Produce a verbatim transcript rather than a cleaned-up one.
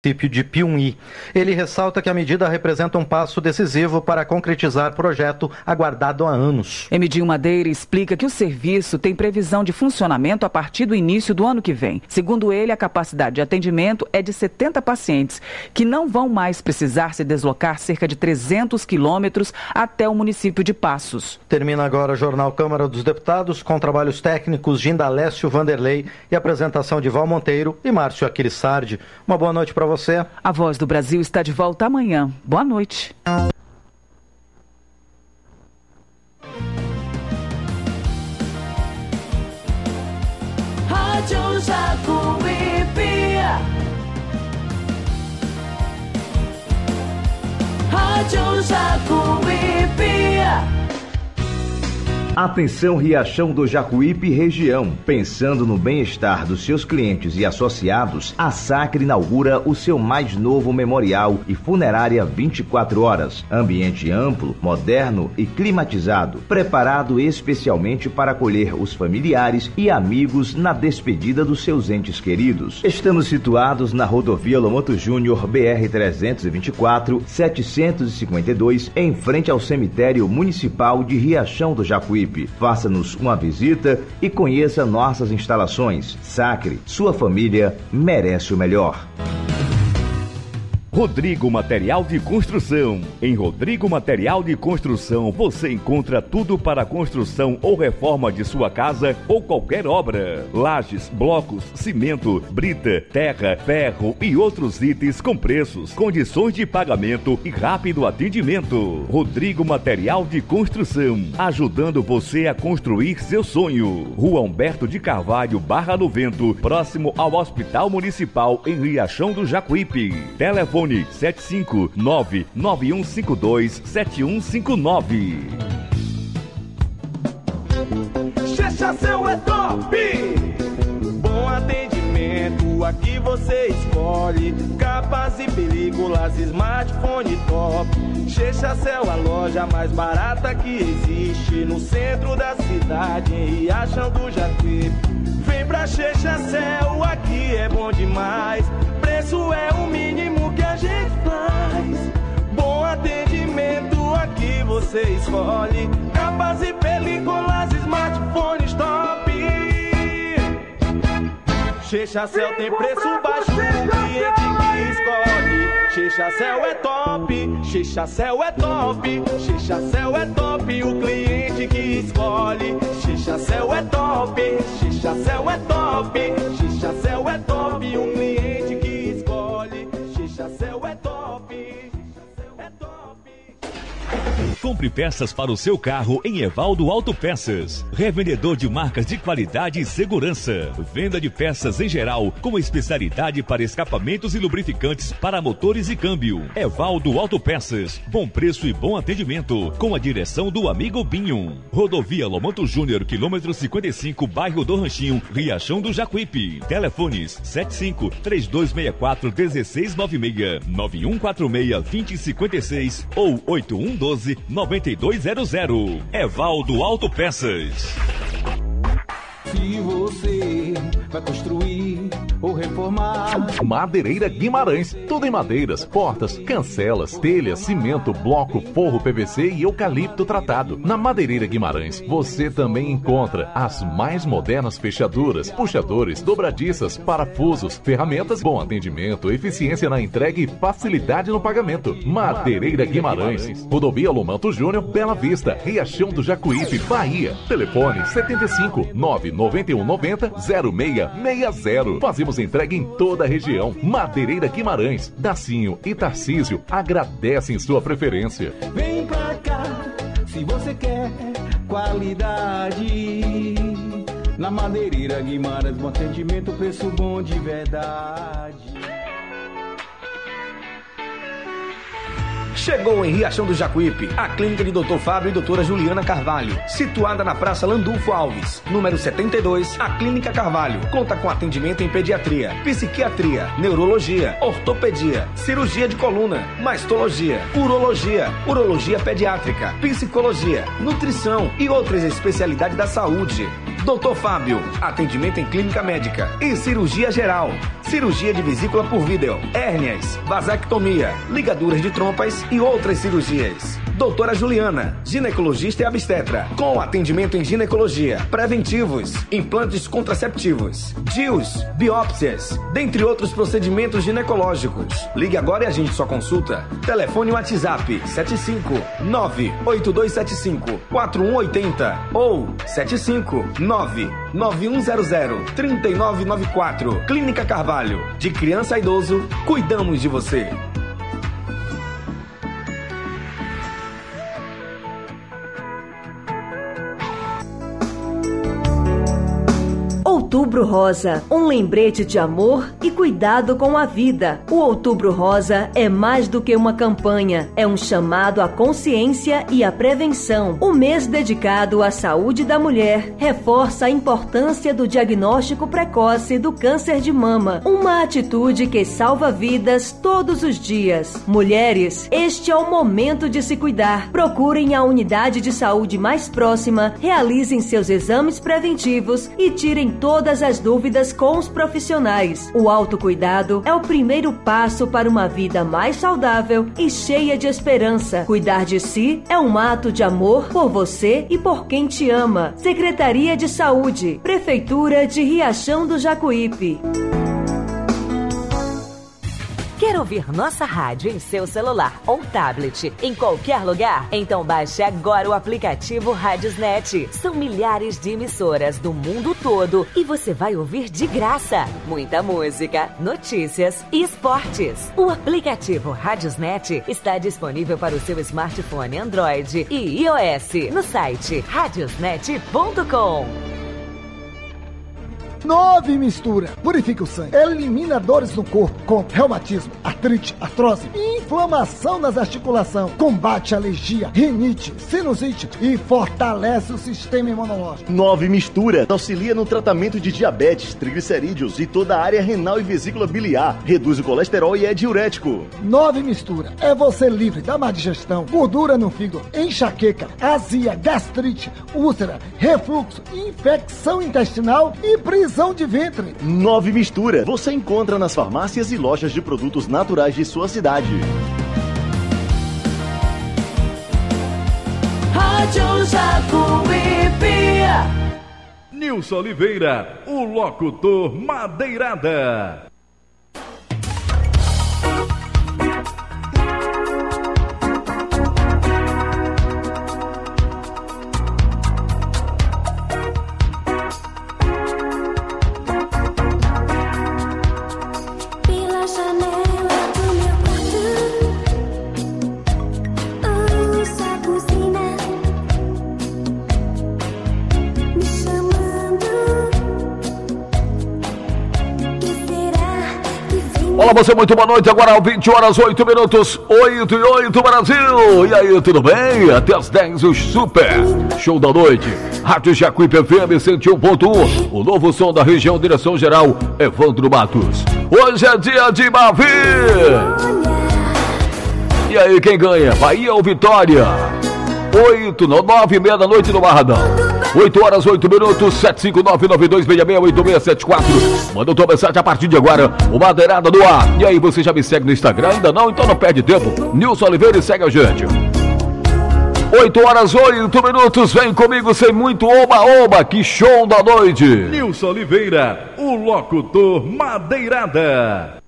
município de Piumhi. Ele ressalta que a medida representa um passo decisivo para concretizar projeto aguardado há anos. Emidinho Madeira explica que o serviço tem previsão de funcionamento a partir do início do ano que vem. Segundo ele, a capacidade de atendimento é de setenta pacientes, que não vão mais precisar se deslocar cerca de trezentos quilômetros até o município de Passos. Termina agora o Jornal Câmara dos Deputados, com trabalhos técnicos de Indalécio Vanderlei e apresentação de Val Monteiro e Márcio Aquilissardi. Uma boa noite para você. A Voz do Brasil está de volta amanhã. Boa noite. Rádio Jacuípe. Rádio Jacuípe. Atenção, Riachão do Jacuípe e região. Pensando no bem-estar dos seus clientes e associados, a Sacre inaugura o seu mais novo memorial e funerária vinte e quatro horas. Ambiente amplo, moderno e climatizado, preparado especialmente para acolher os familiares e amigos na despedida dos seus entes queridos. Estamos situados na rodovia Lomoto Júnior B R trezentos e vinte e quatro, setecentos e cinquenta e dois, em frente ao cemitério municipal de Riachão do Jacuípe. Faça-nos uma visita e conheça nossas instalações. Sacre, sua família merece o melhor. Rodrigo Material de Construção. Em Rodrigo Material de Construção você encontra tudo para a construção ou reforma de sua casa ou qualquer obra. Lajes, blocos, cimento, brita, terra, ferro e outros itens com preços, condições de pagamento e rápido atendimento. Rodrigo Material de Construção, ajudando você a construir seu sonho. Rua Humberto de Carvalho, Barra do Vento, próximo ao Hospital Municipal em Riachão do Jacuípe. Telefone sete cinco nove, nove um cinco dois, sete um cinco nove. Chechacel é top! Bom atendimento, aqui você escolhe. Capas e películas, smartphone top. Chechacel, a loja mais barata que existe no centro da cidade, em Riachão do Jacuípe. Vem pra Chechacel, aqui é bom demais. Preço é o mínimo que a gente faz. Bom atendimento, aqui você escolhe. Capas e películas, smartphones top. Chechacel tem preço baixo, o cliente que escolhe. Chechacel é top, Chechacel é top, Chechacel é top, o cliente que escolhe. Chechacel é top, Chechacel é top, Chechacel é top, o cliente que escolhe. Chechacel é top, Chechacel é top. Compre peças para o seu carro em Evaldo Autopeças. Revendedor de marcas de qualidade e segurança. Venda de peças em geral, com especialidade para escapamentos e lubrificantes para motores e câmbio. Evaldo Autopeças. Bom preço e bom atendimento. Com a direção do amigo Binho. Rodovia Lomoto Júnior, quilômetro cinquenta e cinco, bairro do Ranchinho, Riachão do Jacuípe. Telefones sete cinco, três dois seis quatro, um seis nove seis, nove um quatro seis, dois zero cinco seis ou oito um um dois, nove dois zero zero. Evaldo Autopeças. Se você vai construir ou reformar. Madeireira Guimarães, tudo em madeiras, portas, cancelas, telhas, cimento, bloco, forro P V C e eucalipto tratado. Na Madeireira Guimarães, você também encontra as mais modernas fechaduras, puxadores, dobradiças, parafusos, ferramentas, bom atendimento, eficiência na entrega e facilidade no pagamento. Madeireira Guimarães, Rodovia Lomanto Júnior, Bela Vista, Riachão do Jacuípe, Bahia. Telefone setenta e cinco, nove nove um nove zero, zero seis seis zero. Fazemos entrega em toda a região. Madeireira Guimarães, Dacinho e Tarcísio agradecem sua preferência. Vem pra cá, se você quer qualidade. Na Madeireira Guimarães, bom atendimento, preço bom de verdade. Chegou em Riachão do Jacuípe a clínica de doutor Fábio e doutora Juliana Carvalho, situada na Praça Landulfo Alves, número setenta e dois, a Clínica Carvalho. Conta com atendimento em pediatria, psiquiatria, neurologia, ortopedia, cirurgia de coluna, mastologia, urologia, urologia pediátrica, psicologia, nutrição e outras especialidades da saúde. doutor Fábio, atendimento em clínica médica e cirurgia geral. cirurgia de vesícula por vídeo, hérnias, vasectomia, ligaduras de trompas e outras cirurgias. Doutora Juliana, ginecologista e obstetra, com atendimento em ginecologia, preventivos, implantes contraceptivos, D I Us, biópsias, dentre outros procedimentos ginecológicos. Ligue agora e agende sua consulta. Telefone WhatsApp sete cinco nove oito dois sete cinco quatro um oito zero ou sete cinco nove nove um zero zero três nove nove quatro. Clínica Carvalho. De criança a idoso, cuidamos de você. Outubro Rosa, um lembrete de amor e cuidado com a vida. O Outubro Rosa é mais do que uma campanha, é um chamado à consciência e à prevenção. O mês dedicado à saúde da mulher reforça a importância do diagnóstico precoce do câncer de mama, uma atitude que salva vidas todos os dias. Mulheres, este é o momento de se cuidar. Procurem a unidade de saúde mais próxima, realizem seus exames preventivos e tirem todas as dúvidas com os profissionais. O autocuidado é o primeiro passo para uma vida mais saudável e cheia de esperança. Cuidar de si é um ato de amor por você e por quem te ama. Secretaria de Saúde, Prefeitura de Riachão do Jacuípe. Quer ouvir nossa rádio em seu celular ou tablet, em qualquer lugar? Então baixe agora o aplicativo Radiosnet. São milhares de emissoras do mundo todo e você vai ouvir de graça muita música, notícias e esportes. O aplicativo Radiosnet está disponível para o seu smartphone Android e iOS no site radiosnet ponto com. Nove Mistura. Purifica o sangue. Elimina dores no corpo, como reumatismo, artrite, artrose, inflamação nas articulações. Combate alergia, rinite, sinusite e fortalece o sistema imunológico. Nove Mistura. Auxilia no tratamento de diabetes, triglicerídeos e toda a área renal e vesícula biliar. Reduz o colesterol e é diurético. Nove Mistura. É você livre da má digestão, gordura no fígado, enxaqueca, azia, gastrite, úlcera, refluxo, infecção intestinal e prisão de ventre. Nove Mistura. Você encontra nas farmácias e lojas de produtos naturais de sua cidade. Rádio Jacuípe. Nilson Oliveira, o locutor Madeirada. Olá, você, muito boa noite. Agora vinte horas, oito minutos, oito e oito, Brasil. E aí, tudo bem? Até as dez, o Super Show da Noite. Rádio Jacuípe F M cento e um ponto um. O novo som da região, direção geral, Evandro Matos. Hoje é dia de Bavi. E aí, quem ganha? Bahia ou Vitória? Oito, nove e meia da noite no Barradão. oito horas, oito minutos, sete cinco nove nove dois seis seis oito seis sete quatro. Manda tua mensagem a partir de agora, o Madeirada do ar. E aí, você já me segue no Instagram? Ainda não? Então não perde tempo. Nilson Oliveira e segue a gente. oito horas, oito minutos, vem comigo sem muito oba-oba, que show da noite. Nilson Oliveira, o locutor Madeirada.